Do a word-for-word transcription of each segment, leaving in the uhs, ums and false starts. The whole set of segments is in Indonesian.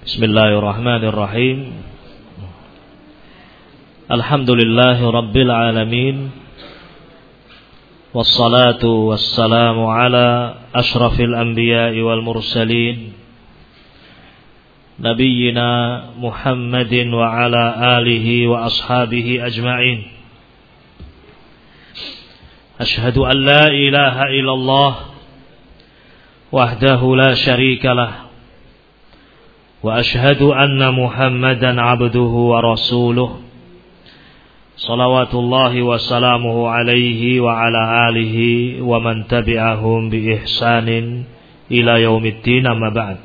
Bismillahirrahmanirrahim. Alhamdulillahi Rabbil Alamin. Wassalatu wassalamu ala ashrafil anbiya'i wal mursalin, Nabiyyina Muhammadin wa ala alihi wa ashabihi ajma'in. Ashhadu an la ilaha illallah wahdahu la syarika lah, wa ashhadu anna Muhammadan abduhu wa rasuluh, salawatullahi wa salamuhu alaihi wa ala alihi wa man tabi'ahum bi ihsanin ila yaumiddin, amma ba'd.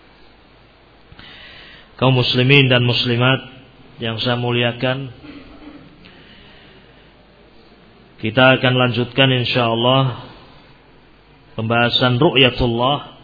Kaum muslimin dan muslimat yang saya muliakan, kita akan lanjutkan insyaallah pembahasan ru'yatullah,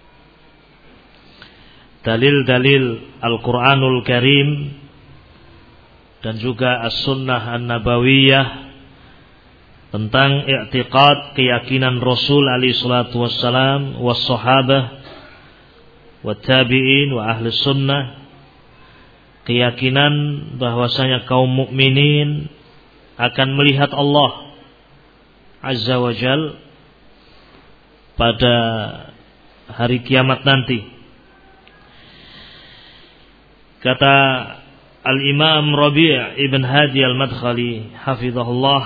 dalil-dalil Al-Quranul Karim dan juga As-Sunnah An-Nabawiyah tentang i'tiqad, keyakinan Rasul alaihi salatu wassalam, was-sahabah, wat-tabi'in, wa ahli sunnah, keyakinan bahwasanya kaum mukminin akan melihat Allah Azza wa Jal pada hari kiamat nanti. Kata Al-Imam Rabi' ibn Hadi Al-Madkhali hafizahullah,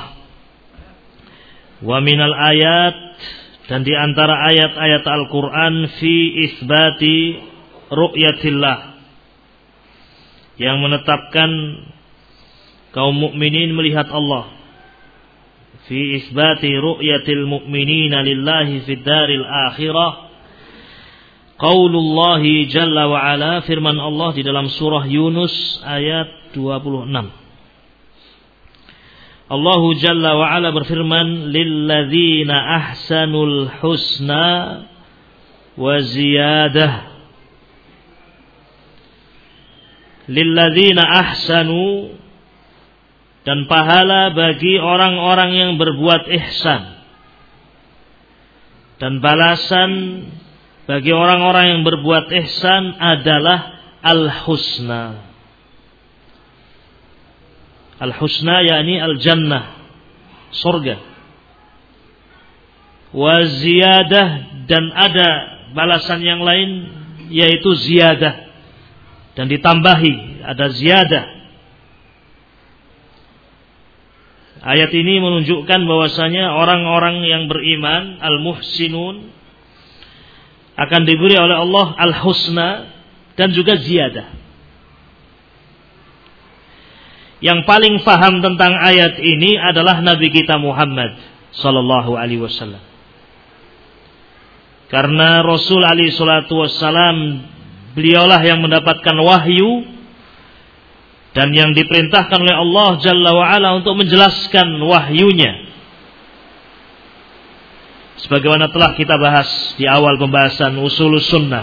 wa minal ayat, dan di antara ayat-ayat Al-Quran, fi isbati ru'yatillah, yang menetapkan kaum mukminin melihat Allah. Fi isbati ru'yatil mu'minina lillahi fid daril akhirah, qaulullahi jalla wa ala, firman Allah di dalam surah Yunus ayat dua puluh enam. Allah jalla wa ala berfirman, lilladzina ahsanul husna wa ziyadah. Lilladzina ahsanu, dan pahala bagi orang-orang yang berbuat ihsan, dan balasan bagi orang-orang yang berbuat ihsan adalah al-husna. Al-husna yakni al-jannah, surga. Wa ziyadah, dan ada balasan yang lain yaitu ziyadah, dan ditambahi, ada ziyadah. Ayat ini menunjukkan bahwasanya orang-orang yang beriman, al-muhsinun, akan diberi oleh Allah al-husna dan juga ziyadah. Yang paling paham tentang ayat ini adalah Nabi kita Muhammad sallallahu alaihi wasallam. Karena Rasul alaihi salatu wassalam, beliaulah yang mendapatkan wahyu dan yang diperintahkan oleh Allah Jalla wa'ala untuk menjelaskan wahyunya. Sebagaimana telah kita bahas di awal pembahasan usulus sunnah.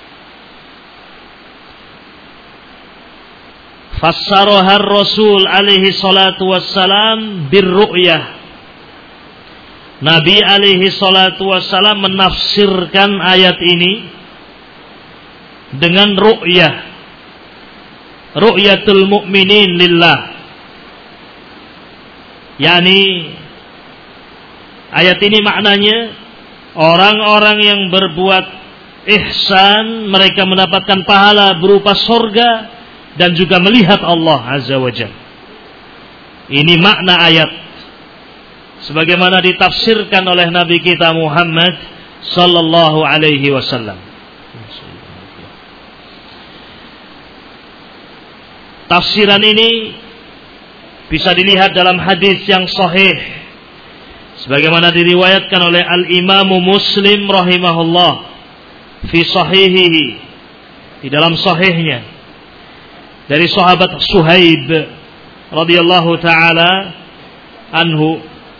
Fassaraha Rasul alaihi salatu wassalam birru'yah. Nabi alaihi salatu wassalam menafsirkan ayat ini dengan ru'yah, ru'yatul mu'minin lillah, yakni ayat ini maknanya orang-orang yang berbuat ihsan, mereka mendapatkan pahala berupa surga dan juga melihat Allah Azza wa Jalla. Ini makna ayat sebagaimana ditafsirkan oleh Nabi kita Muhammad sallallahu alaihi wasallam. Tafsiran ini bisa dilihat dalam hadis yang sahih sebagaimana diriwayatkan oleh Al-Imam Muslim rahimahullah fi sahihihi, di dalam sahihnya, dari sahabat Suhaib radhiyallahu taala anhu.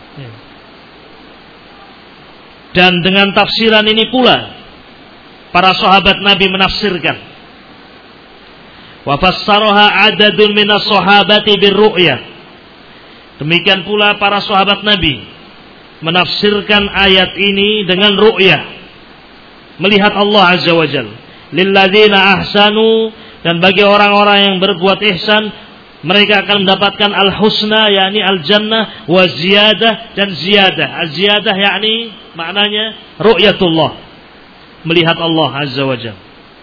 Dan dengan tafsiran ini pula para sahabat Nabi menafsirkan. Wa fassaraha adadun minas sahabati birru'yah. Demikian pula para sahabat Nabi menafsirkan ayat ini dengan ru'yah, melihat Allah Azza wa Jalla. Lilladzina ahsanu Dan bagi orang-orang yang berbuat ihsan, mereka akan mendapatkan al-husna, yakni al-jannah, wa ziyadah, dan ziyadah. Az-ziyadah yakni maknanya ru'yatullah, melihat Allah azza wa jalla.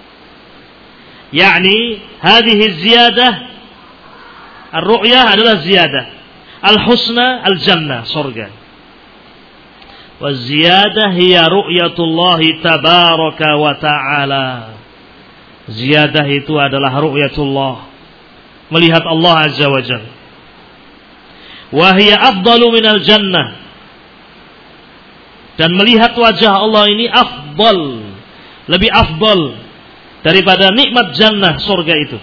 Yakni hadhihi ziyadah, ar-ru'yah adalah ziyadah, al-husna al-jannah, surga. Wa ziyadah hiya ru'yatullah tabaraka wa ta'ala. Ziyadah itu adalah ru'yatullah, melihat Allah azza wa jalla. Wa hiya afdalu minal jannah, dan melihat wajah Allah ini afdal, lebih afdal daripada nikmat jannah, surga itu.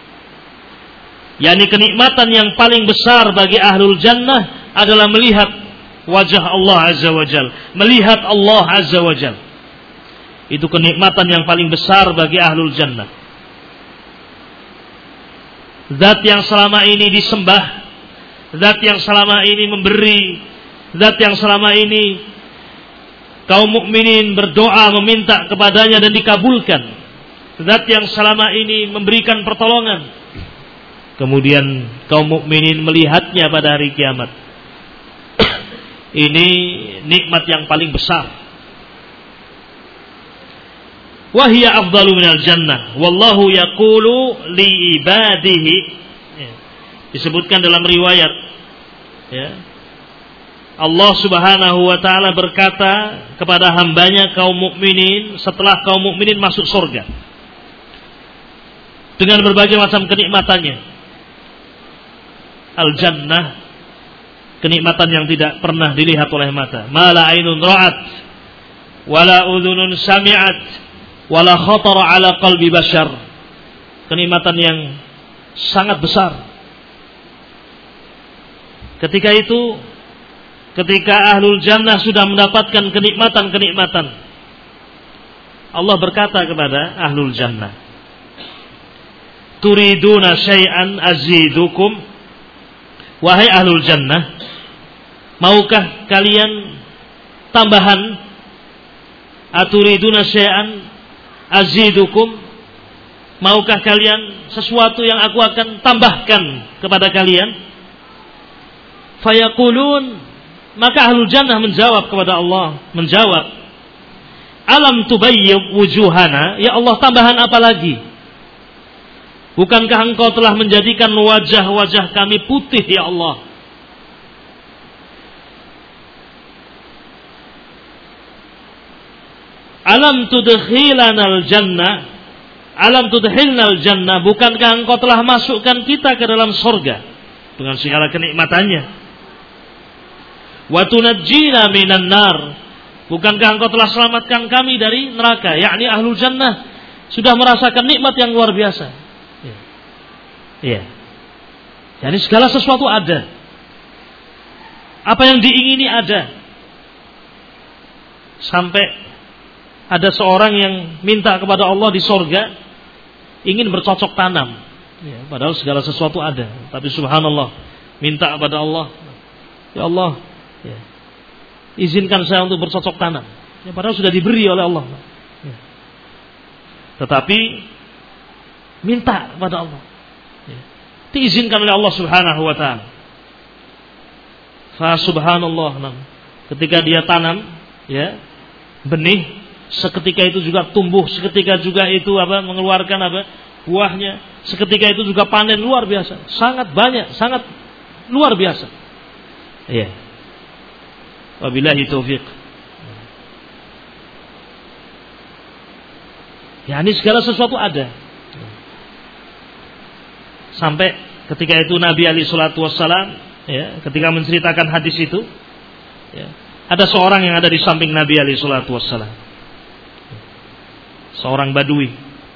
Yani kenikmatan yang paling besar bagi ahlul jannah adalah melihat wajah Allah azza wa jalla, melihat Allah azza wa jalla. Itu kenikmatan yang paling besar bagi ahlul jannah. Zat yang selama ini disembah, zat yang selama ini memberi, zat yang selama ini kaum mukminin berdoa meminta kepadanya dan dikabulkan, zat yang selama ini memberikan pertolongan, kemudian kaum mukminin melihatnya pada hari kiamat. Ini nikmat yang paling besar. Wahia afdalu minal jannah, wallahu yaqulu li ibadihi. Ya. Disebutkan dalam riwayat, ya, Allah subhanahu wa ta'ala berkata kepada hambanya kaum mukminin setelah kaum mukminin masuk surga dengan berbagai macam kenikmatannya. Al-jannah, kenikmatan yang tidak pernah dilihat oleh mata. Ma la ainun ra'at wala udhunun sami'at wala khatara ala qalbi bashar. Kenikmatan yang sangat besar. Ketika itu, ketika ahlul jannah sudah mendapatkan kenikmatan-kenikmatan, Allah berkata kepada ahlul jannah, turiduna syai'an azidukum. Wahai ahlul jannah, maukah kalian tambahan? Aturiduna syai'an azidukum, maukah kalian sesuatu yang aku akan tambahkan kepada kalian? Fayaqulun, maka ahlul jannah menjawab kepada Allah, menjawab, alam tubayyib wujuhana, ya Allah, tambahan apa lagi? Bukankah engkau telah menjadikan wajah-wajah kami putih, ya Allah? Alam tudkhilanal jannah, alam tudkhilnal jannah, bukankah engkau telah masukkan kita ke dalam surga dengan segala kenikmatannya? Wa tunajjina minan nar, bukankah engkau telah selamatkan kami dari neraka? Yakni ahlul jannah sudah merasakan nikmat yang luar biasa. Ya. Ya. Jadi segala sesuatu ada. Apa yang diingini ada. Sampai ada seorang yang minta kepada Allah di surga, ingin bercocok tanam. Ya, padahal segala sesuatu ada. Tapi subhanallah, minta kepada Allah, ya Allah, ya, izinkan saya untuk bercocok tanam. Ya, padahal sudah diberi oleh Allah. Ya. Tetapi minta kepada Allah, ya, diizinkan oleh Allah subhanahu wa ta'ala. Fa subhanallah, ketika dia tanam, ya, benih, seketika itu juga tumbuh, seketika juga itu apa mengeluarkan apa buahnya, seketika itu juga panen luar biasa, sangat banyak, sangat luar biasa. Iya. Wabillahi taufiq. Ya, ini segala sesuatu ada. Sampai ketika itu Nabi alaihi salatu wassalam, ya, ketika menceritakan hadis itu, ya, ada seorang yang ada di samping Nabi alaihi salatu wassalam. Seorang badui.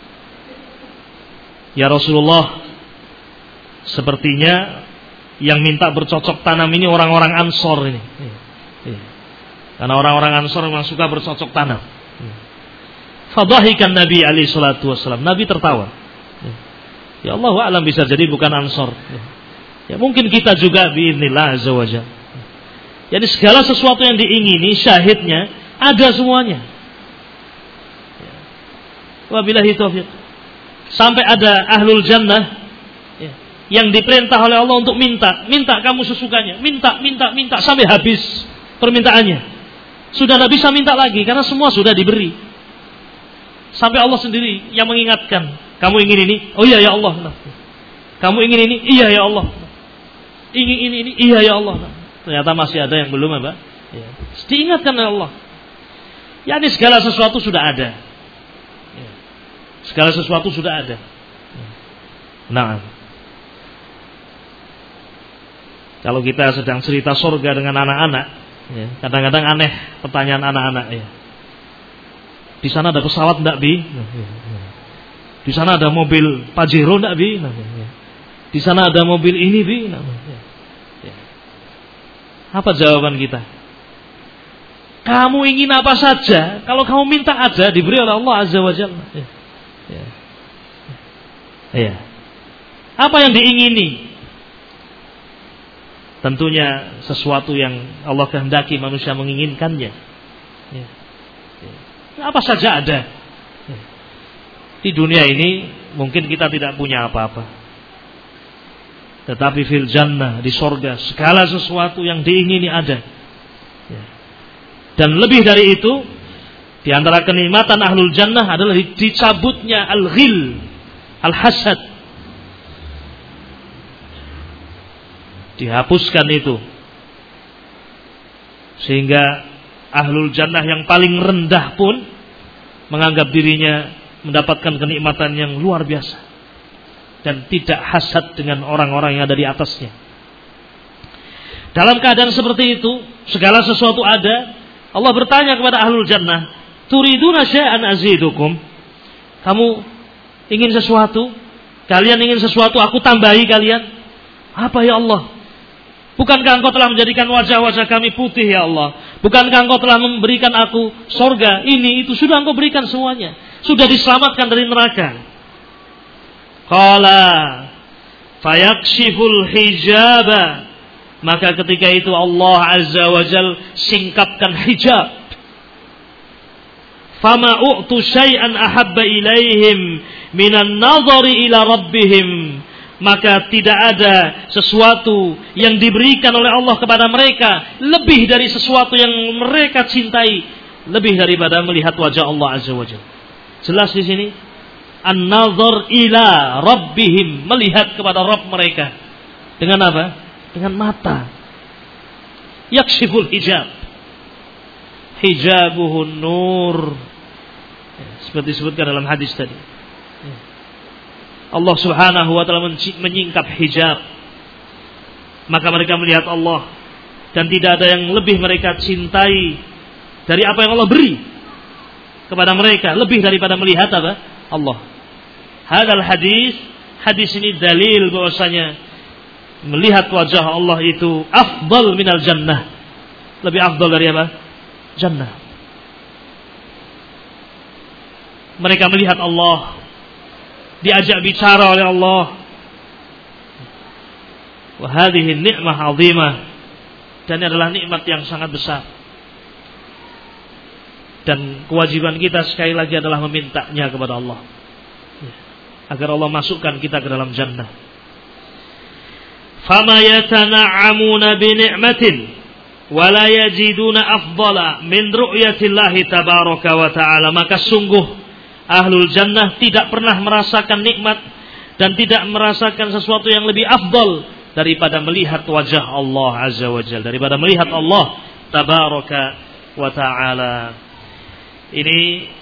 Ya Rasulullah, sepertinya yang minta bercocok tanam ini orang-orang Ansor ini. Karena orang-orang Ansor memang suka bercocok tanam. Fadhahikan Nabi alaihi salatu wassalam. Nabi tertawa. Ya Allah a'lam, bisa jadi bukan Ansor. Ya mungkin kita juga biidznillah azza wajalla. Jadi segala sesuatu yang diingini syahidnya ada semuanya. Wabillahi taufiq. Sampai ada ahlul jannah ya, yang diperintah oleh Allah untuk minta, minta kamu sesukanya, minta, minta, minta sampai habis permintaannya. Sudah tidak bisa minta lagi karena semua sudah diberi. Sampai Allah sendiri yang mengingatkan, kamu ingin ini? Oh iya ya Allah. Kamu ingin ini? Iya ya Allah. Ingin ini ini? Iya ya Allah. Ternyata masih ada yang belum apa? Ya. Diingatkan oleh Allah. Ya ini segala sesuatu sudah ada. Ya. Segala sesuatu sudah ada. Nah, kalau kita sedang cerita surga dengan anak-anak, ya, kadang-kadang aneh pertanyaan anak-anak. Ya. Di sana ada pesawat enggak, Bi? Di sana ada mobil Pajero enggak, Bi? Di sana ada mobil ini, Bi? Apa jawaban kita? Kamu ingin apa saja, kalau kamu minta aja diberi oleh Allah Azza wa Jalla. Ya. Ya. Ya. Apa yang diingini? Tentunya sesuatu yang Allah kehendaki manusia menginginkannya. Ya. Ya. Apa saja ada. Ya. Di dunia ini mungkin kita tidak punya apa-apa. Tetapi fil jannah, di sorga, segala sesuatu yang diingini ada. Ya. Dan lebih dari itu, di antara kenikmatan ahlul jannah adalah dicabutnya al-ghil, al-hasad. Dihapuskan itu. Sehingga ahlul jannah yang paling rendah pun menganggap dirinya mendapatkan kenikmatan yang luar biasa. Dan tidak hasad dengan orang-orang yang ada di atasnya. Dalam keadaan seperti itu, segala sesuatu ada. Allah bertanya kepada ahlul jannah, turiduna syai'an azidukum? Kamu ingin sesuatu? Kalian ingin sesuatu, aku tambahi kalian? Apa ya Allah? Bukankah engkau telah menjadikan wajah-wajah kami putih ya Allah? Bukankah engkau telah memberikan aku sorga, ini, itu? Sudah engkau berikan semuanya. Sudah diselamatkan dari neraka. Qala fayakshiful hijaba, maka ketika itu Allah Azza wa Jal singkapkan hijab. Fama u'tu syai'an ahabba ilaihim minan nazari ila rabbihim, maka tidak ada sesuatu yang diberikan oleh Allah kepada mereka lebih dari sesuatu yang mereka cintai, lebih daripada melihat wajah Allah Azza wa Jal. Jelas di sini an-nazar ila rabbihim, melihat kepada Rabb mereka. Dengan apa? Dengan mata. Yakshiful hijab. Hijabuhun nur. Ya, seperti disebutkan dalam hadis tadi. Ya. Allah Subhanahu wa taala menyingkap hijab. Maka mereka melihat Allah dan tidak ada yang lebih mereka cintai dari apa yang Allah beri kepada mereka, lebih daripada melihat apa? Allah. Hadal hadis, hadis ini dalil bahwasanya melihat wajah Allah itu afdal minal jannah. Lebih afdal dari apa? Jannah. Mereka melihat Allah, diajak bicara oleh Allah. Wa hadhihi ni'mah 'azimah. Dan ini adalah nikmat yang sangat besar. Dan kewajiban kita sekali lagi adalah memintanya kepada Allah, agar Allah masukkan kita ke dalam jannah. Fama yatana'amuna bi ni'matin wa la yajiduna afdala min ru'yatillahi tabaraka wa ta'ala, maka sungguh ahlul jannah tidak pernah merasakan nikmat dan tidak merasakan sesuatu yang lebih afdal daripada melihat wajah Allah Azza wa Jalla, daripada melihat Allah tabaraka wa ta'ala. Ini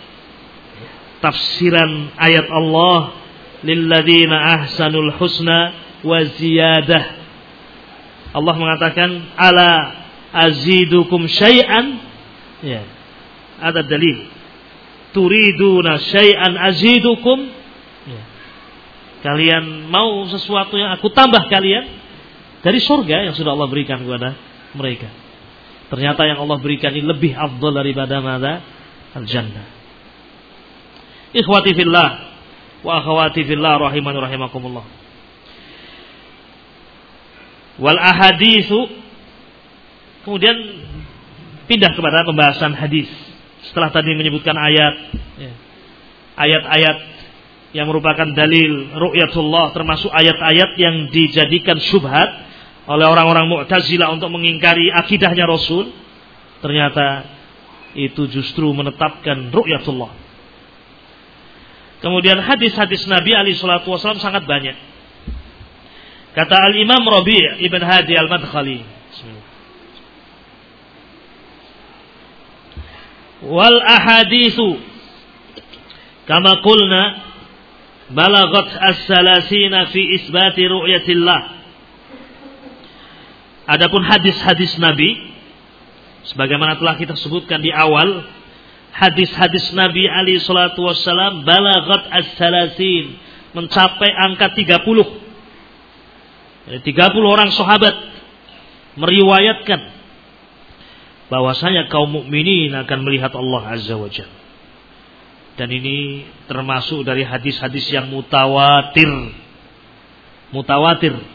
tafsiran ayat Allah, lilladzina ahsanul husna wa ziyadah. Allah mengatakan ala azidukum syai'an. Ya. Ada dalil. Turiduna syai'an azidukum. Ya. Kalian mau sesuatu yang aku tambah kalian dari surga yang sudah Allah berikan kepada mereka. Ternyata yang Allah berikan ini lebih afdal daripada mana? Al-jannah. Ikhwati fillah wa akhawati fillah rahimani rahimakumullah. Wal ahaditsu, kemudian pindah kepada pembahasan hadis. Setelah tadi menyebutkan ayat, ayat-ayat yang merupakan dalil ru'yatullah, termasuk ayat-ayat yang dijadikan syubhat oleh orang-orang Mu'tazilah untuk mengingkari akidahnya Rasul, ternyata itu justru menetapkan ru'yatullah. Kemudian hadis-hadis Nabi alaihi salatu wasallam sangat banyak. Kata Al-Imam Rabi' Ibn Hadi Al-Madkhali, wal ahaditsu kama qulna balagat as-salasina fi isbati ru'yatillah. Adapun hadis-hadis Nabi, sebagaimana telah kita sebutkan di awal, hadis-hadis Nabi alaihi salatu wassalam balagat as-salasin, mencapai angka tiga puluh. tiga puluh orang sahabat meriwayatkan bahwasanya kaum mukminin akan melihat Allah Azza wa Jalla. Dan ini termasuk dari hadis-hadis yang mutawatir. Mutawatir.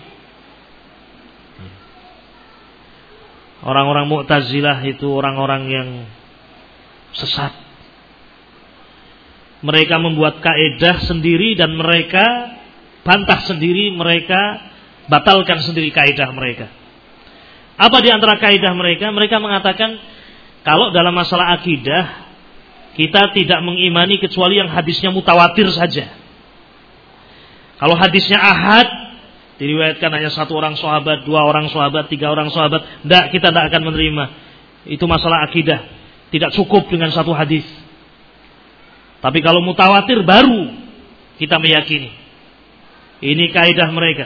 Orang-orang Mu'tazilah itu orang-orang yang sesat. Mereka membuat kaedah sendiri dan mereka bantah sendiri, mereka batalkan sendiri kaedah mereka. Apa di antara kaedah mereka? Mereka mengatakan kalau dalam masalah akidah kita tidak mengimani kecuali yang hadisnya mutawatir saja. Kalau hadisnya ahad, diriwayatkan hanya satu orang sahabat, dua orang sahabat, tiga orang sahabat, tidak, kita tidak akan menerima. Itu masalah akidah. Tidak cukup dengan satu hadis. Tapi kalau mutawatir baru kita meyakini. Ini kaidah mereka.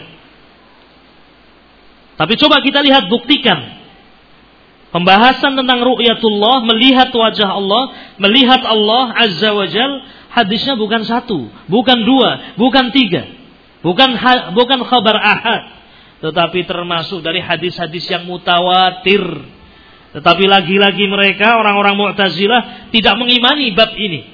Tapi coba kita lihat, buktikan. Pembahasan tentang ru'yatullah, melihat wajah Allah, melihat Allah Azza wa Jal, hadisnya bukan satu, bukan dua, bukan tiga, bukan ha, bukan khabar ahad, tetapi termasuk dari hadis-hadis yang mutawatir. Tetapi lagi-lagi mereka, orang-orang Mu'tazilah, tidak mengimani bab ini.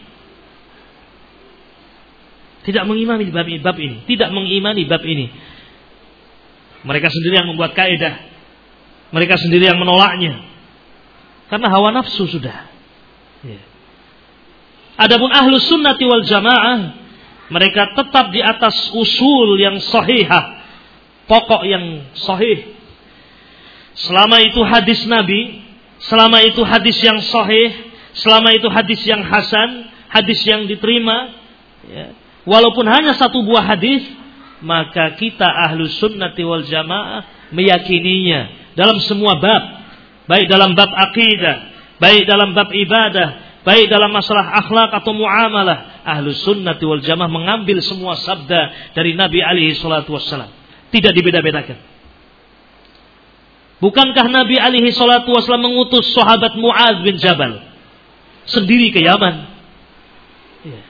Tidak mengimani bab ini, bab ini. Tidak mengimani bab ini. Mereka sendiri yang membuat kaidah. Mereka sendiri yang menolaknya. Karena hawa nafsu sudah. Ya. Adapun ahlus sunnati wal jamaah, mereka tetap di atas usul yang sahihah. Pokok yang sahih. Selama itu hadis Nabi, selama itu hadis yang sahih, selama itu hadis yang hasan, hadis yang diterima, ya, walaupun hanya satu buah hadis, maka kita ahlus sunnati wal jamaah meyakininya dalam semua bab, baik dalam bab akidah, baik dalam bab ibadah, baik dalam masalah akhlak atau muamalah. Ahlus sunnati wal jamaah mengambil semua sabda dari Nabi alaihi salatu wassalam, tidak dibeda-bedakan. Bukankah Nabi alaihi salatu wassalam mengutus sahabat Mu'adz bin Jabal sendiri ke Yaman? Ya.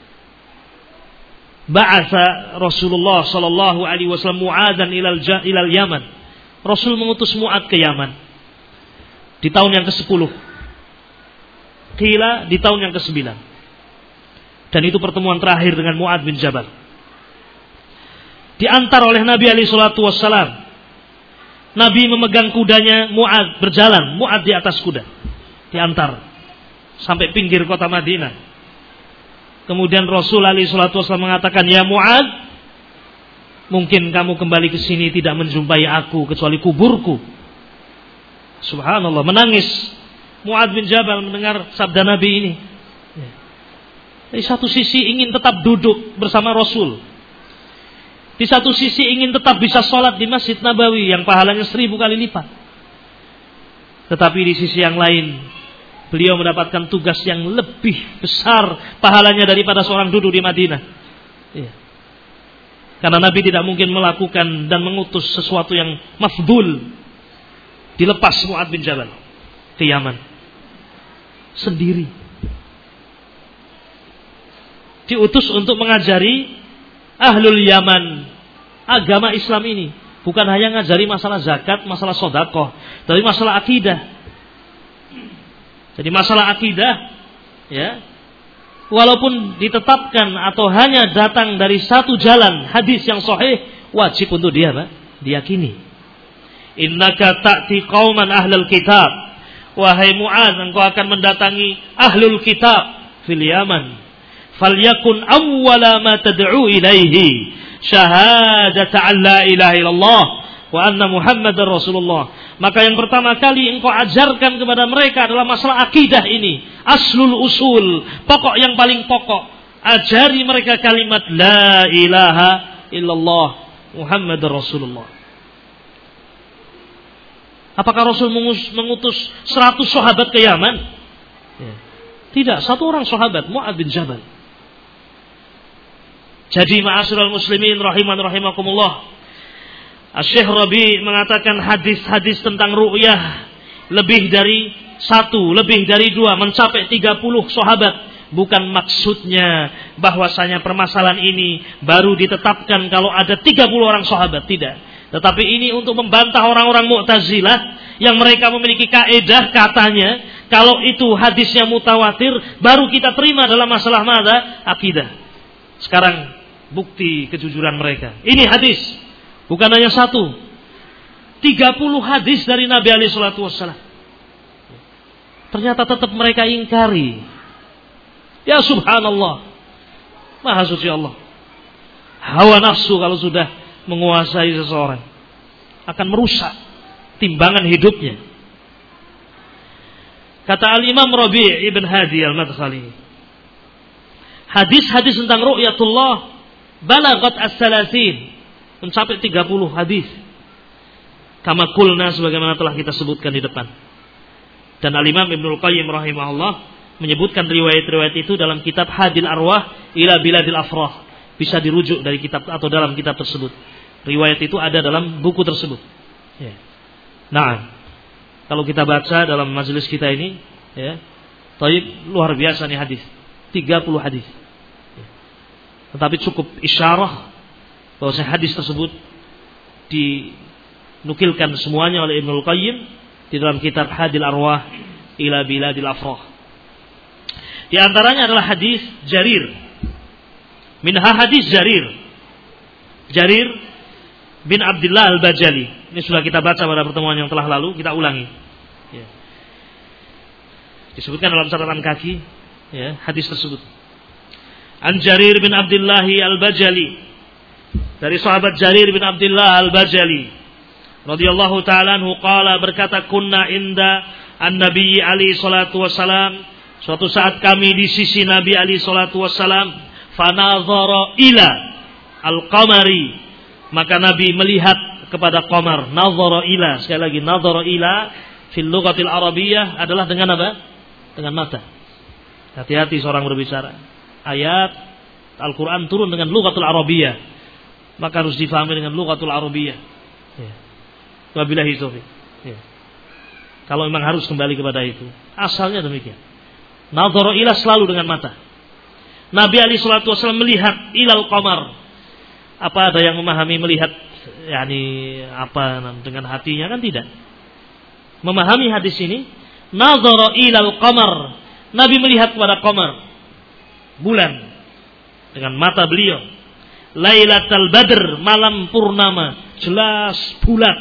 Ba'atha Rasulullah sallallahu alaihi wasallam Mu'adzan ilal ilal Yaman. Rasul mengutus Mu'adz ke Yaman di tahun yang kesepuluh. Qila di tahun yang kesembilan. Dan itu pertemuan terakhir dengan Mu'adz bin Jabal. Diantar oleh Nabi alaihi salatu wassalam. Nabi memegang kudanya, Mu'adz berjalan, Mu'adz di atas kuda, diantar sampai pinggir kota Madinah. Kemudian Rasul alaihi salatu wasallam mengatakan, "Ya Mu'adz, mungkin kamu kembali ke sini tidak menjumpai aku kecuali kuburku." Subhanallah, menangis Mu'adz bin Jabal mendengar sabda Nabi ini. Di satu sisi ingin tetap duduk bersama Rasul, di satu sisi ingin tetap bisa sholat di Masjid Nabawi yang pahalanya seribu kali lipat. Tetapi di sisi yang lain, beliau mendapatkan tugas yang lebih besar pahalanya daripada seorang duduk di Madinah. Ya. Karena Nabi tidak mungkin melakukan dan mengutus sesuatu yang mafdul. Dilepas Mu'adz bin Jabal ke Yaman sendiri. Diutus untuk mengajari Ahlul Yaman agama Islam ini, bukan hanya ngajari masalah zakat, masalah sedekah, tapi masalah akidah. Jadi masalah akidah, ya, walaupun ditetapkan atau hanya datang dari satu jalan hadis yang sahih, wajib untuk dia, Pak, diyakini. Innaka ta'ti qauman ahlul kitab. Wahai Mu'adz, engkau akan mendatangi ahlul kitab fil Yaman. falyakun awwala ma tad'u ilaihi syahadata an la ilaha illallah wa anna Muhammadar Rasulullah. Maka yang pertama kali engkau ajarkan kepada mereka adalah masalah akidah ini, aslul usul, pokok yang paling pokok. Ajari mereka kalimat la ilaha illallah Muhammadar Rasulullah. Apakah Rasul mengutus seratus sahabat ke Yaman? Ya. Tidak, satu orang sahabat, Mu'adz bin Jabal. Jadi ma'asyiral muslimin rahiman rahimakumullah, Syekh Rabi mengatakan hadis-hadis tentang ru'yah lebih dari satu, lebih dari dua, mencapai tiga puluh sahabat. Bukan maksudnya bahwasanya permasalahan ini baru ditetapkan kalau ada tiga puluh orang sahabat, tidak. Tetapi ini untuk membantah orang-orang Mu'tazilah yang mereka memiliki kaedah katanya kalau itu hadisnya mutawatir baru kita terima dalam masalah mada akidah. Sekarang bukti kejujuran mereka. Ini hadis, bukan hanya satu. tiga puluh hadis dari Nabi alaihi salatu wassalam. Ternyata tetap mereka ingkari. Ya subhanallah, maha suci Allah. Hawa nafsu kalau sudah menguasai seseorang akan merusak timbangan hidupnya. Kata Al-Imam Rabi' Ibn Hadi Al-Madkhali, hadis-hadis tentang ru'yatullah balagat as-salasin, mencapai tiga puluh hadis. Kama kulna, sebagaimana telah kita sebutkan di depan. Dan Al-Imam Ibnul Qayyim rahimahullah menyebutkan riwayat-riwayat itu dalam kitab Hadil Arwah ila Biladil Afrah. Bisa dirujuk dari kitab atau dalam kitab tersebut. Riwayat itu ada dalam buku tersebut. Ya. Nah, kalau kita baca dalam majelis kita ini, ya, taib, luar biasa nih hadis, tiga puluh hadis. Ya. Tetapi cukup isyarah bahwa hadis tersebut dinukilkan semuanya oleh Ibnul Qayyim di dalam kitab Hadil Arwah ila Biladil Afrah. Di antaranya adalah hadis Jarir. Minha hadis Jarir. Jarir bin Abdullah Al-Bajali. Ini sudah kita baca pada pertemuan yang telah lalu, kita ulangi. Ya. Disebutkan dalam catatan kaki, ya, hadis tersebut. An Jarir bin Abdullah Al-Bajali. Dari sahabat Jarir bin Abdullah Al-Bajali radhiyallahu ta'ala anhu qala, berkata, kunna inda an-nabi alaihi salatu wassalam, suatu saat kami di sisi Nabi alaihi salatu wassalam, fanadhara ila al-qamari, maka Nabi melihat kepada qamar. Nadhara ila, sekali lagi nadhara ila fil lughatil arabiyyah adalah dengan apa? Dengan mata. Hati-hati seorang berbicara. Ayat Al-Qur'an turun dengan lughatul arabiyyah, maka harus difahami dengan lughatul arabiyyah. Ya. Wabillahi taufiq. Ya. Kalau memang harus kembali kepada itu, asalnya demikian. Nadhara ila selalu dengan mata. Nabi alaihi salatu wasallam melihat ilal qamar. Apa ada yang memahami melihat yakni apa dengan hatinya? Kan tidak. Memahami hadis ini, nadhara ilal qamar. Nabi melihat kepada qamar, bulan, dengan mata beliau. Lailatul Badr, malam purnama, jelas bulat.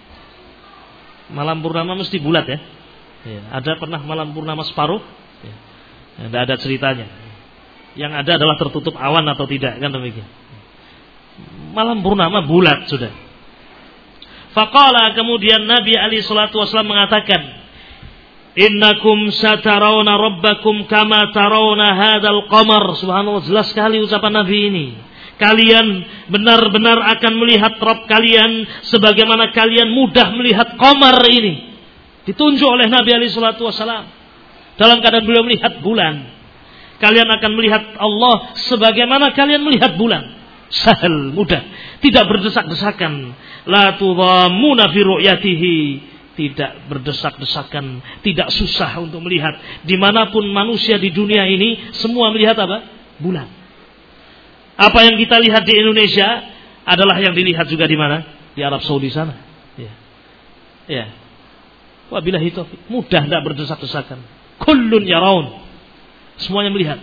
Malam purnama mesti bulat ya. Ya, ada pernah malam purnama separuh? Ya, tidak ada ceritanya. Yang ada adalah tertutup awan atau tidak, kan demikian. Malam purnama bulat sudah. Faqala, kemudian Nabi alaihi salatu wasallam mengatakan, innakum satarawna rabbakum kama tarawna hadzal qamar. Subhanallah, jelas sekali ucapan Nabi ini. Kalian benar-benar akan melihat Rabb kalian sebagaimana kalian mudah melihat qamar ini. Ditunjuk oleh Nabi alaihi salatu wasallam dalam keadaan beliau melihat bulan. Kalian akan melihat Allah sebagaimana kalian melihat bulan. Sahal, mudah, tidak berdesak-desakan. La tudhammuna fi ru'yatihi, tidak berdesak-desakan, tidak susah untuk melihat. Dimanapun manusia di dunia ini semua melihat apa? Bulan. Apa yang kita lihat di Indonesia adalah yang dilihat juga di mana? Di Arab Saudi sana. Ya. Ya. Wabillahi taufiq. Mudah, tidak berdesak-desakan. Kullun yaraun. Semuanya melihat.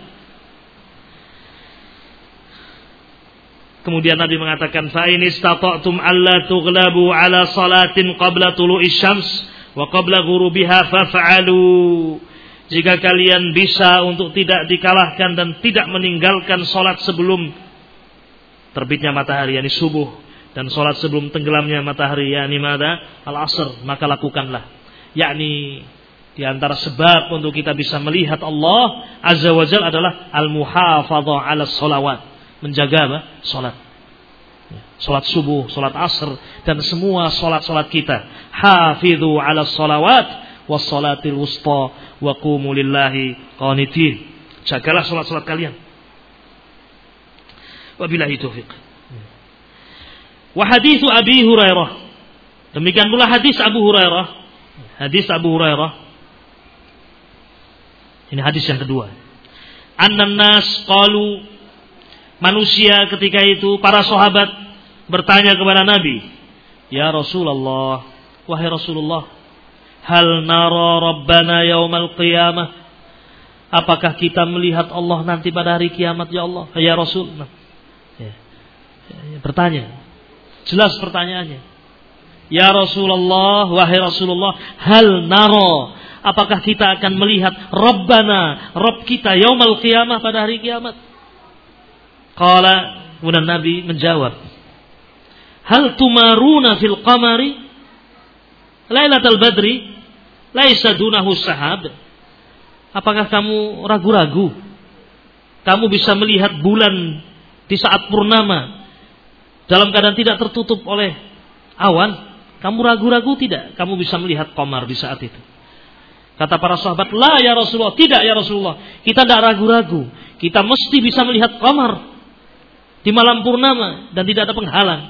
Kemudian Nabi mengatakan, fa in istata'tum alla tughlabu ala salatin qabla tulu'i syams wa qabla ghurubiha faf'alu. jika kalian bisa untuk tidak dikalahkan dan tidak meninggalkan salat sebelum terbitnya matahari, yakni subuh, dan salat sebelum tenggelamnya matahari, yakni mada al-asr, maka lakukanlah. Yakni di antara sebab untuk kita bisa melihat Allah Azza wa Jalla adalah al-muhafadzah 'ala sholawat, menjaga apa? Salat. Salat subuh, salat asr, dan semua salat-salat kita. Hafidhu 'ala sholawat was salatil wusta wa qumu lillahi qanitin. Jagalah salat-salat kalian. Wabillahi taufiq. Wa hadits Abi Hurairah. Demikian pula hadis Abu Hurairah. Hadis Abu Hurairah. Ini hadis yang kedua. Annan nas qalu, manusia ketika itu, para sahabat bertanya kepada Nabi, "Ya Rasulullah, wahai Rasulullah, hal nara rabbana yaumal qiyamah?" Apakah kita melihat Allah nanti pada hari kiamat, ya Allah? Ya Rasul. Nah, ya. Ya, bertanya. Jelas pertanyaannya. Ya Rasulullah, wahai Rasulullah, hal nara, apakah kita akan melihat Rabbana, Rabb kita yaumal qiyamah, pada hari kiamat? Qala, kemudian Nabi menjawab, hal tumaruna fil qamari lailatul badri laisa dunahu sahab? Apakah kamu ragu-ragu kamu bisa melihat bulan di saat purnama dalam keadaan tidak tertutup oleh awan? Kamu ragu-ragu tidak kamu bisa melihat qamar di saat itu? Kata para sahabat, la ya Rasulullah, tidak ya Rasulullah, kita tidak ragu-ragu, kita mesti bisa melihat qamar di malam purnama dan tidak ada penghalang.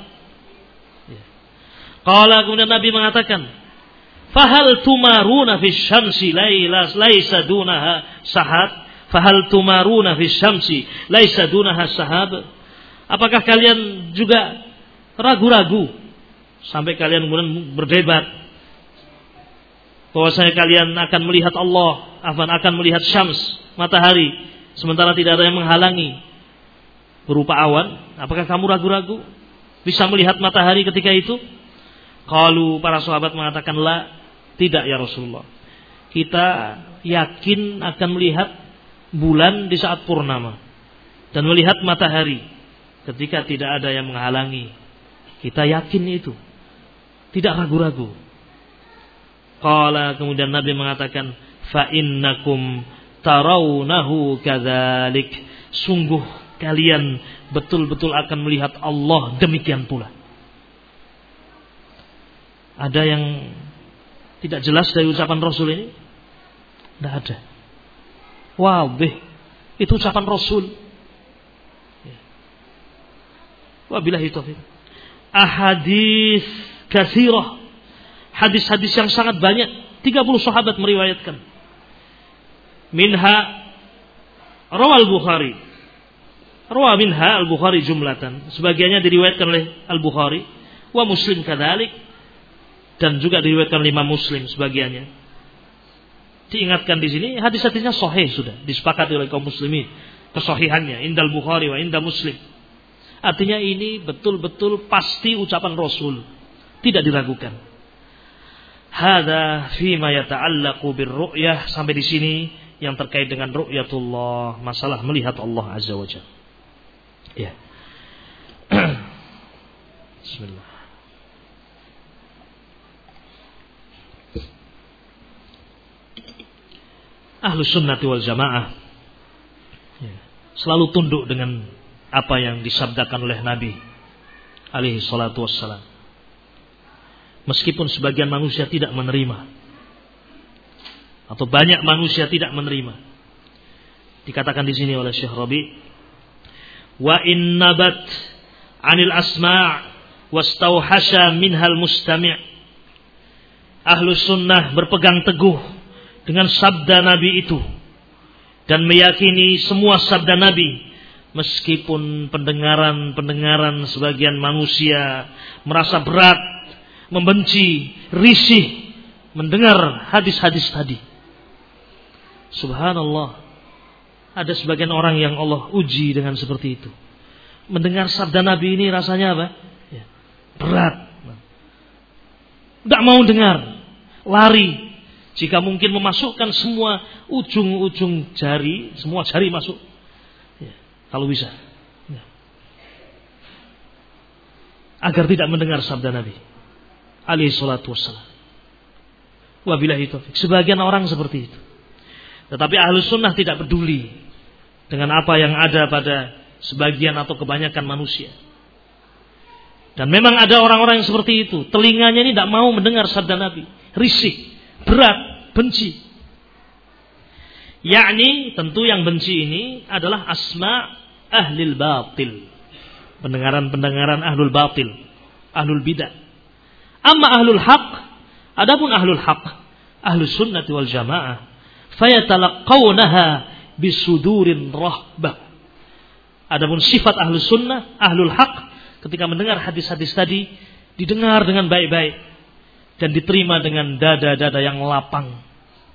Qala, kemudian Nabi mengatakan, fahal tumaruna fi syamsi laisa dunaha sahab? Fahal tumaruna fi syamsi laisa dunaha sahab? Apakah kalian juga ragu-ragu sampai kalian kemudian berdebat bahwasanya kalian akan melihat Allah, akan melihat syams, matahari, sementara tidak ada yang menghalangi berupa awan? Apakah kamu ragu-ragu bisa melihat matahari ketika itu? Qalu, para sahabat mengatakan, la, tidak ya Rasulullah. Kita yakin akan melihat bulan di saat purnama dan melihat matahari ketika tidak ada yang menghalangi. Kita yakin itu, tidak ragu-ragu. Qala, kemudian Nabi mengatakan, fa innakum tarawnahu kadzalik. Sungguh kalian betul-betul akan melihat Allah demikian pula. Ada yang tidak jelas dari ucapan Rasul ini? Tidak ada. Wow, beh, itu ucapan Rasul. Wabillahi taufiq. Ahadits katsirah. Hadis-hadis yang sangat banyak, tiga puluh sahabat meriwayatkan. Minha rawal Bukhari. Rawa minha al-Bukhari jumlatan. Sebagiannya diriwayatkan oleh Al-Bukhari, wa Muslim kadzalik, dan juga diriwayatkan oleh Imam Muslim sebagiannya. Diingatkan di sini hadis-hadisnya sahih, sudah disepakati oleh kaum muslimin kesahihannya indal Bukhari wa indal Muslim. Artinya ini betul-betul pasti ucapan Rasul, tidak diragukan. Hadza fima yata'allaqu birru'yah, sampai di sini yang terkait dengan ru'yatullah, masalah melihat Allah Azza wa Jalla. Ya. Bismillah. Ahlus sunnati wal jamaah ya, selalu tunduk dengan apa yang disabdakan oleh Nabi alaihi salatu wassalam. Meskipun sebagian manusia tidak menerima, atau banyak manusia tidak menerima. Dikatakan di sini oleh Syekh Rabi, wa in nabat 'anil asma' wastauhasha minhal mustami'. Ahlus sunnah berpegang teguh dengan sabda Nabi itu dan meyakini semua sabda Nabi, meskipun pendengaran-pendengaran sebagian manusia merasa berat, membenci, risih mendengar hadis-hadis tadi. Subhanallah, ada sebagian orang yang Allah uji dengan seperti itu. Mendengar sabda Nabi ini rasanya apa? Ya, berat. Tidak mau dengar, lari, Jika mungkin memasukkan semua ujung-ujung jari, semua jari masuk. Ya, kalau bisa. Ya. Agar tidak mendengar sabda Nabi alaihi salatu wassalam. Wabillahi taufik. Sebagian orang seperti itu. Tetapi Ahlus Sunnah tidak peduli dengan apa yang ada pada sebagian atau kebanyakan manusia. Dan memang ada orang-orang yang seperti itu. Telinganya ini tidak mau mendengar sabda Nabi. Risih, berat, benci. Yakni tentu yang benci ini adalah asma ahlil batil. Pendengaran-pendengaran ahlul batil. Ahlul bidah. Amma ahlul haq. Adapun ahlul haq. Ahlus sunnati wal jamaah. Fayatalaqawnaha bisudurin rahbah. Adapun sifat ahlus sunnah, ahlul haq. Ketika mendengar hadis-hadis tadi, didengar dengan baik-baik dan diterima dengan dada-dada yang lapang.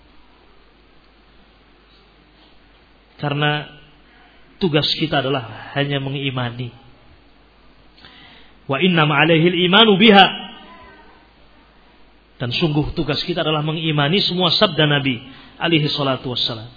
Karena tugas kita adalah hanya mengimani. Wa inna ma'alaihil imanu biha. Dan sungguh tugas kita adalah mengimani semua sabda Nabi alaihi salatu wassalam.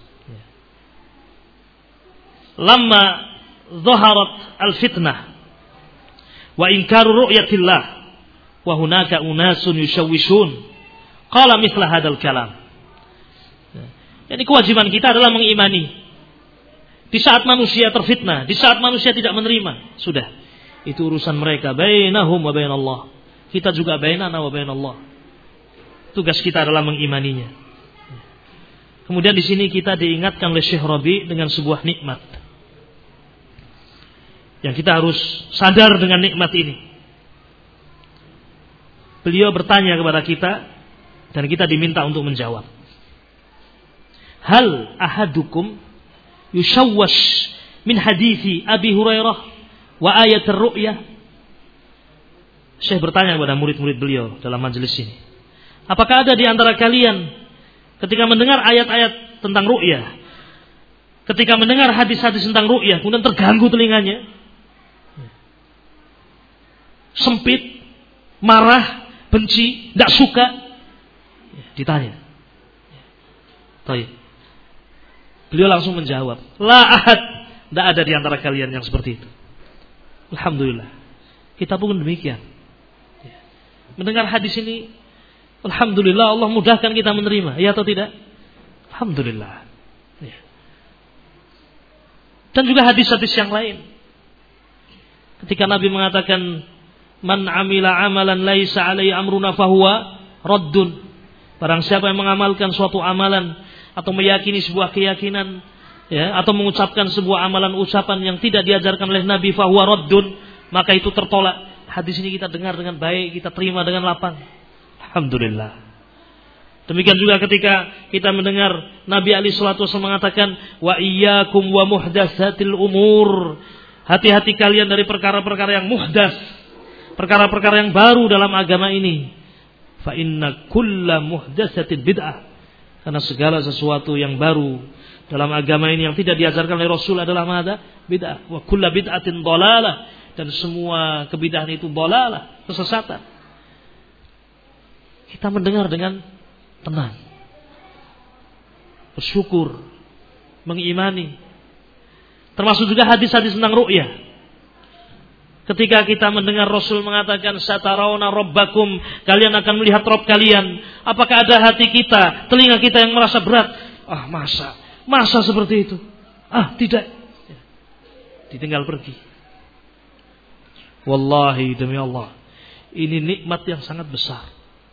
Lamma zaharat al-fitnah wa inkaru ru'yatillah wa hunaka unasun yushawwishun qala mithla hadzal kalam. Jadi kewajiban kita adalah mengimani. Di saat manusia terfitnah, di saat manusia tidak menerima, sudah itu urusan mereka, bainahum wa bainallah. Kita juga bainana wa bainallah. Tugas kita adalah mengimaninya. Kemudian di sini kita diingatkan oleh Syekh Rabi dengan sebuah nikmat yang kita harus sadar dengan nikmat ini. Beliau bertanya kepada kita dan kita diminta untuk menjawab. Hal ahadukum yushawwash min hadithi Abi Hurairah wa ayat ar-ru'yah? Syekh bertanya kepada murid-murid beliau dalam majelis ini. Apakah ada di antara kalian ketika mendengar ayat-ayat tentang ru'yah, ketika mendengar hadis-hadis tentang ru'yah, kemudian terganggu telinganya? Sempit, marah, benci, tidak suka, ditanya. Baik. Beliau langsung menjawab, la ahad, tidak ada di antara kalian yang seperti itu. Alhamdulillah. Kita pun demikian. Mendengar hadis ini, alhamdulillah Allah mudahkan kita menerima, ya atau tidak? Alhamdulillah. Dan juga hadis-hadis yang lain. Ketika Nabi mengatakan, man amila amalan laisa alaihi amruna fahuwa raddun. Barang siapa yang mengamalkan suatu amalan atau meyakini sebuah keyakinan, ya, atau mengucapkan sebuah amalan ucapan yang tidak diajarkan oleh Nabi, fahuwa raddun, maka itu tertolak. Hadis ini kita dengar dengan baik, kita terima dengan lapang. Alhamdulillah. Demikian juga ketika kita mendengar Nabi alaihi salatu wasallam mengatakan, wa iyyakum wa muhdatsatil umur. Hati-hati kalian dari perkara-perkara yang muhdats, perkara-perkara yang baru dalam agama ini. Fa inna kulla muhdatsatin bid'ah. Karena segala sesuatu yang baru dalam agama ini yang tidak diajarkan oleh Rasul adalah mada? Bid'ah. Wa kulla bid'atin dhalalah. Dan semua kebidahan itu dhalalah, kesesatan. Kita mendengar dengan tenang, bersyukur, mengimani. Termasuk juga hadis-hadis tentang ru'yah. Ketika kita mendengar Rasul mengatakan satarawna rabbakum, kalian akan melihat Rabb kalian. Apakah ada hati kita, telinga kita yang merasa berat? Ah, masa, masa seperti itu? Ah, tidak. Ditinggal pergi. Wallahi demi Allah, ini nikmat yang sangat besar.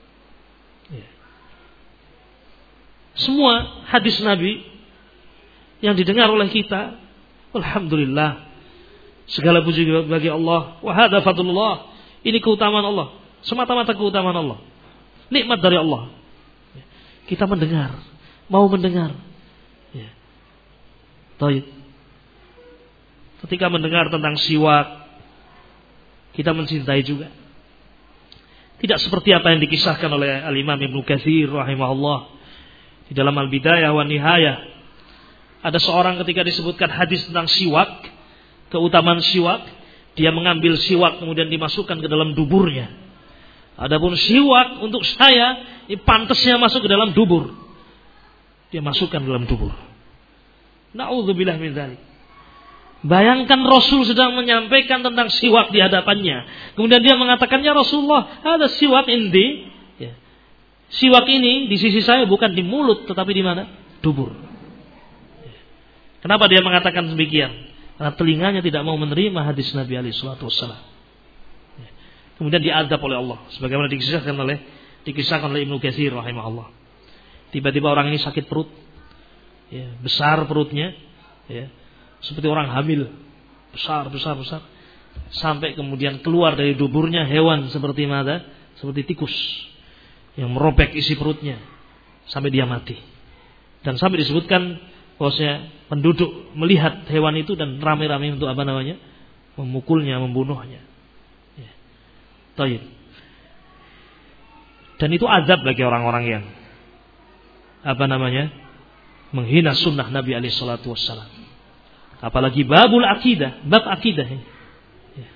Semua hadis Nabi yang didengar oleh kita, alhamdulillah, segala puji bagi Allah. Wa hadza fadlullah, ini keutamaan Allah, semata-mata keutamaan Allah, nikmat dari Allah. Kita mendengar, mau mendengar. Ya. Baik. Ketika mendengar tentang siwak, kita mencintai juga. Tidak seperti apa yang dikisahkan oleh Al-Imam Ibnu Katsir rahimahullah di dalam Al-Bidayah wa Nihayah. Ada seorang ketika disebutkan hadis tentang siwak, keutamaan siwak, dia mengambil siwak kemudian dimasukkan ke dalam duburnya. Adapun siwak untuk saya Ini pantasnya masuk ke dalam dubur. Dia masukkan dalam dubur. Na'udzubillah min dzalik. Bayangkan Rasul sedang menyampaikan tentang siwak di hadapannya. Kemudian dia mengatakannya, Rasulullah, ada siwak indi. Ya. Siwak ini di sisi saya bukan di mulut, tetapi di mana? Dubur. Ya. Kenapa dia mengatakan demikian? Karena telinganya tidak mau menerima hadis Nabi alaihi salatu wassalam. Ya. Kemudian diazab oleh Allah. Sebagaimana dikisahkan oleh dikisahkan oleh Ibnu Katsir rahimahullah. Tiba-tiba orang ini sakit perut. Ya, besar perutnya. Ya. Seperti orang hamil, besar, besar, besar, sampai kemudian keluar dari duburnya hewan seperti mana? Seperti tikus yang merobek isi perutnya sampai dia mati. Dan sampai disebutkan bahwasanya penduduk melihat hewan itu dan ramai-ramai untuk apa namanya? Memukulnya, membunuhnya. Ya. Taib. Dan itu azab bagi orang-orang yang apa namanya? Menghina sunnah Nabi alaihi salatu wassalam. Apalagi babul akidah, bab akidah ini. Ya.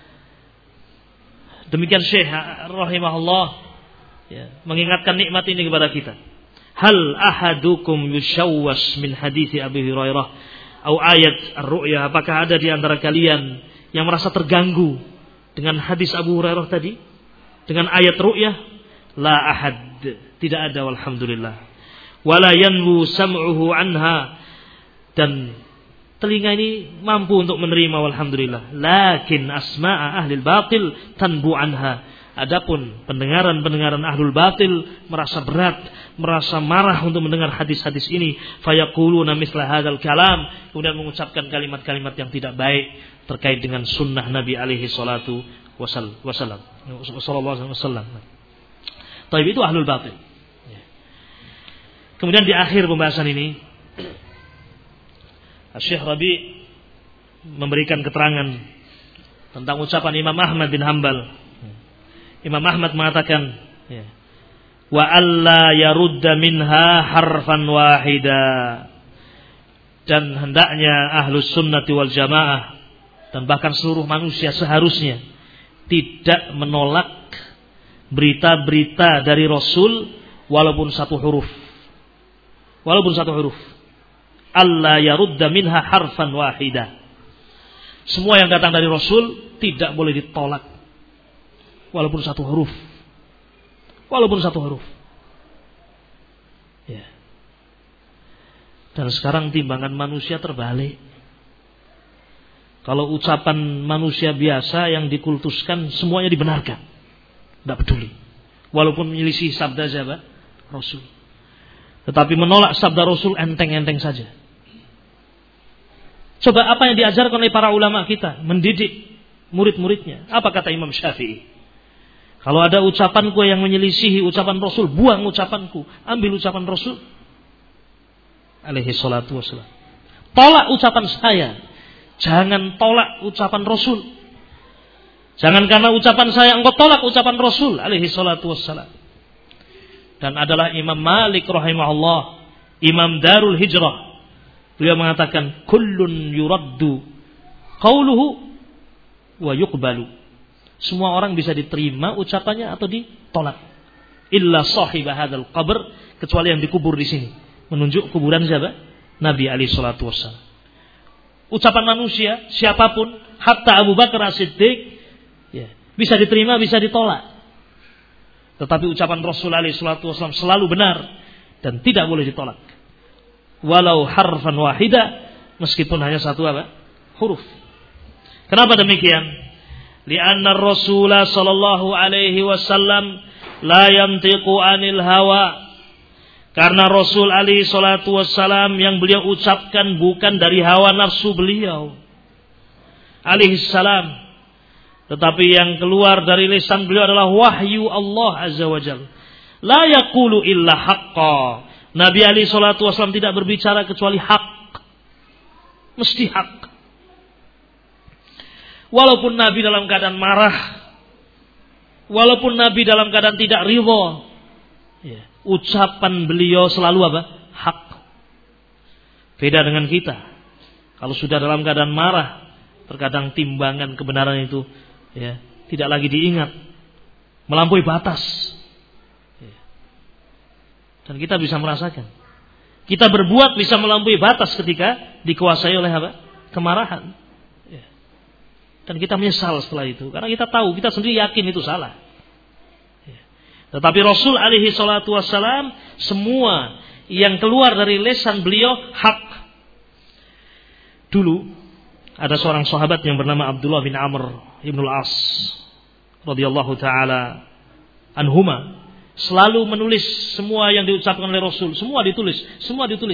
Demikian Syekh rahimahullah ya, mengingatkan nikmat ini kepada kita. Hal ahadukum yushawwas min hadits Abi Hurairah atau ayat ar-ru'ya, apakah ada di antara kalian yang merasa terganggu dengan hadis Abu Hurairah tadi? Dengan ayat ru'yah? La ahad, tidak ada walhamdulillah. Wala yanwu sam'uhu anha, dan telinga ini mampu untuk menerima walhamdulillah. Lakin asma'a ahlil batil tanbu anha. Adapun pendengaran-pendengaran ahlul batil merasa berat, merasa marah untuk mendengar hadis-hadis ini. Fayaquluna misla hadzal kalam, kemudian mengucapkan kalimat-kalimat yang tidak baik terkait dengan sunnah Nabi alaihi salatu wasallam. Sallallahu alaihi wasallam. Taib, itu ahlul batil. Kemudian di akhir pembahasan ini Syekh Rabi memberikan keterangan tentang ucapan Imam Ahmad bin Hanbal. Imam Ahmad mengatakan, wa alla yarudda minha harfan wahida, dan hendaknya ahlus sunnati wal jamaah dan bahkan seluruh manusia seharusnya tidak menolak berita-berita dari Rasul walaupun satu huruf. Walaupun satu huruf. Allah yarudda minha harfan wahida. Semua yang datang dari Rasul tidak boleh ditolak walaupun satu huruf. Walaupun satu huruf. Ya. Dan sekarang timbangan manusia terbalik. Kalau ucapan manusia biasa yang dikultuskan semuanya dibenarkan. Tidak peduli. Walaupun menyelisih sabda siapa? Rasul. Tetapi menolak sabda Rasul enteng-enteng saja. Coba apa yang diajarkan oleh para ulama kita mendidik murid-muridnya. Apa kata Imam Syafi'i? Kalau ada ucapanku yang menyelisihi ucapan Rasul, buang ucapanku, ambil ucapan Rasul alaihi salatu wassalam. Tolak ucapan saya, jangan tolak ucapan Rasul. Jangan karena ucapan saya engkau tolak ucapan Rasul alaihi salatu wassalam. Dan adalah Imam Malik rahimahullah, Imam Darul Hijrah. Beliau mengatakan kullun yuraddu qauluhu wa yuqbalu. Semua orang bisa diterima ucapannya atau ditolak. Illa sahibah hadzal qabr, kecuali yang dikubur di sini. Menunjuk kuburan siapa? Nabi alaihi salatu wassalam. Ucapan manusia siapapun, hatta Abu Bakar As-Siddiq, ya, bisa diterima, bisa ditolak. Tetapi ucapan Rasul alaihi salatu wassalam selalu benar dan tidak boleh ditolak. Walau harfan wahida, meskipun hanya satu apa? Huruf. Kenapa demikian? Li'anna Rasulullah sallallahu alaihi wasallam la yantiqu anil hawa. Karena Rasul alaihi salatu wassalam yang beliau ucapkan bukan dari hawa nafsu beliau alaihi salam, tetapi yang keluar dari lisan beliau adalah wahyu Allah azza wajalla. La yaqulu illa haqqa. Nabi alaihi salatu wasallam tidak berbicara kecuali hak. Mesti hak. Walaupun Nabi dalam keadaan marah, walaupun Nabi dalam keadaan tidak ridha, ya, ucapan beliau selalu apa? Hak. Beda dengan kita. Kalau sudah dalam keadaan marah, terkadang timbangan kebenaran itu, ya, tidak lagi diingat, melampaui batas. Ya. Dan kita bisa merasakan. Kita berbuat bisa melampaui batas ketika dikuasai oleh apa? Kemarahan. Ya. Dan kita menyesal setelah itu. Karena kita tahu, kita sendiri yakin itu salah. Ya. Tetapi Rasul alaihi salatu wassalam, semua yang keluar dari lisan beliau hak. Dulu ada seorang sahabat yang bernama Abdullah bin Amr ibn al-As radhiyallahu taala anhuma, selalu menulis semua yang diucapkan oleh Rasul, semua ditulis, semua ditulis.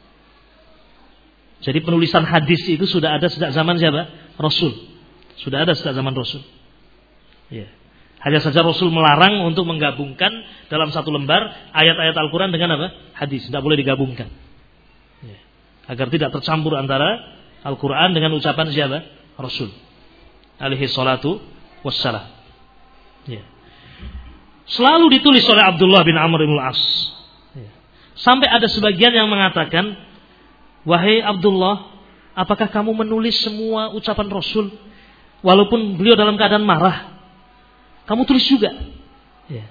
Jadi penulisan hadis itu sudah ada sejak zaman siapa? Rasul. Sudah ada sejak zaman Rasul. Ya. Hanya saja Rasul melarang untuk menggabungkan dalam satu lembar ayat-ayat Al-Quran dengan apa? Hadis. Tidak boleh digabungkan. Ya. Agar tidak tercampur antara Al-Quran dengan ucapan siapa? Rasul alaihi salatu wassalam. Ya. Selalu ditulis oleh Abdullah bin Amr bin al-As. Ya. Sampai ada sebagian yang mengatakan, wahai Abdullah, apakah kamu menulis semua ucapan Rasul walaupun beliau dalam keadaan marah? Kamu tulis juga. Ya.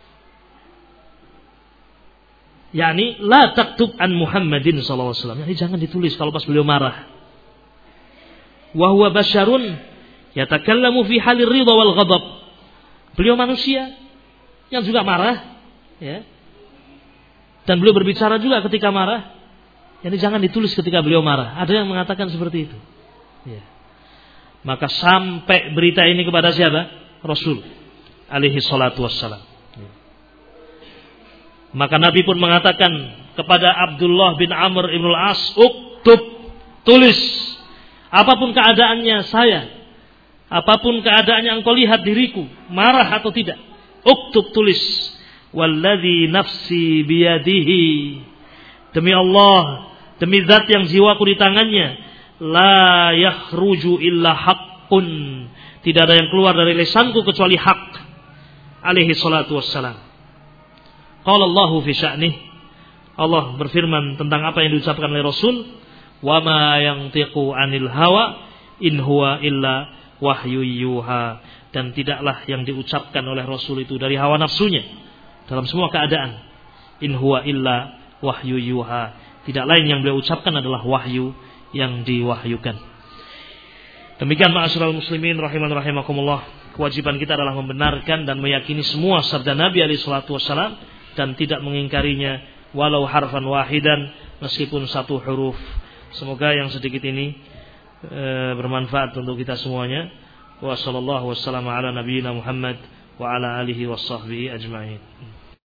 Yani la taktub an Muhammadin sallallahu alaihi wasallam. Yani jangan ditulis kalau pas beliau marah. Wa huwa basyarun yatakallamu fi halir ridha wal ghadab. Beliau manusia yang juga marah, ya. Dan beliau berbicara juga ketika marah. Yani jangan ditulis ketika beliau marah. Ada yang mengatakan seperti itu. Ya. Maka sampai berita ini kepada siapa? Rasul alaihi salatu wassalam. Ya. Maka Nabi pun mengatakan kepada Abdullah bin Amr ibn al-As, uktub, tulis. Apapun keadaannya saya, apapun keadaannya engkau lihat diriku, marah atau tidak, uktub, tulis. Walladzi nafsi biyadihi, demi Allah, demi zat yang jiwaku di tangannya, la yakhruju illa haqqun, tidak ada yang keluar dari lisanku kecuali hak. Alaihi salatu wassalam. Qala Allahu fi sya'nih, Allah berfirman tentang apa yang diucapkan oleh Rasul, wa ma yantiqu 'anil hawa in huwa illa wahyu yuha, dan tidaklah yang diucapkan oleh Rasul itu dari hawa nafsunya dalam semua keadaan. In huwa illa wahyu yuha, tidak lain yang beliau ucapkan adalah wahyu yang diwahyukan. Demikian ma'asyiral muslimin rahiman rahimakumullah, kewajiban kita adalah membenarkan dan meyakini semua sabda Nabi alaihi salatu wassalam dan tidak mengingkarinya walau harfan wahidan, meskipun satu huruf. Semoga yang sedikit ini e, bermanfaat untuk kita semuanya. Wa sallallahu wassalamu ala nabiyyina Muhammad wa ala alihi wassahbihi ajma'in.